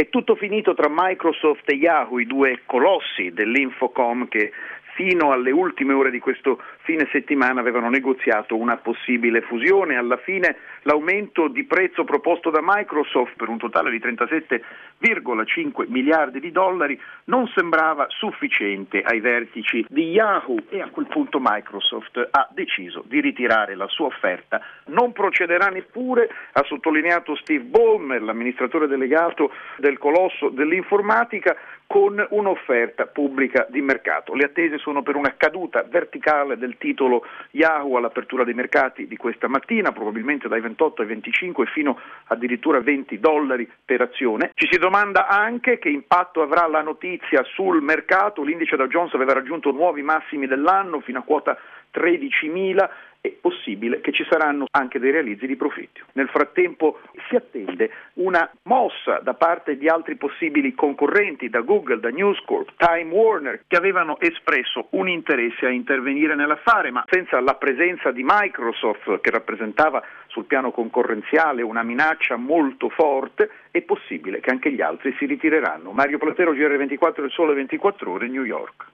È tutto finito tra Microsoft e Yahoo, i due colossi dell'Infocom che fino alle ultime ore di questo fine settimana avevano negoziato una possibile fusione. Alla fine l'aumento di prezzo proposto da Microsoft per un totale di 37,5 miliardi di dollari non sembrava sufficiente ai vertici di Yahoo e a quel punto Microsoft ha deciso di ritirare la sua offerta. Non procederà neppure, ha sottolineato Steve Ballmer, l'amministratore delegato del colosso dell'informatica, con un'offerta pubblica di mercato. Le attese sono per una caduta verticale del titolo Yahoo all'apertura dei mercati di questa mattina, probabilmente dai 28 ai 25 fino addirittura a $20 per azione. Ci si domanda anche che impatto avrà la notizia sul mercato. L'indice Dow Jones aveva raggiunto nuovi massimi dell'anno fino a quota 13.000. È possibile che ci saranno anche dei realizzi di profitto. Nel frattempo si attende una mossa da parte di altri possibili concorrenti, da Google, da News Corp, Time Warner, che avevano espresso un interesse a intervenire nell'affare, ma senza la presenza di Microsoft, che rappresentava sul piano concorrenziale una minaccia molto forte, è possibile che anche gli altri si ritireranno. Mario Platero, GR24, Il Sole 24 Ore, New York.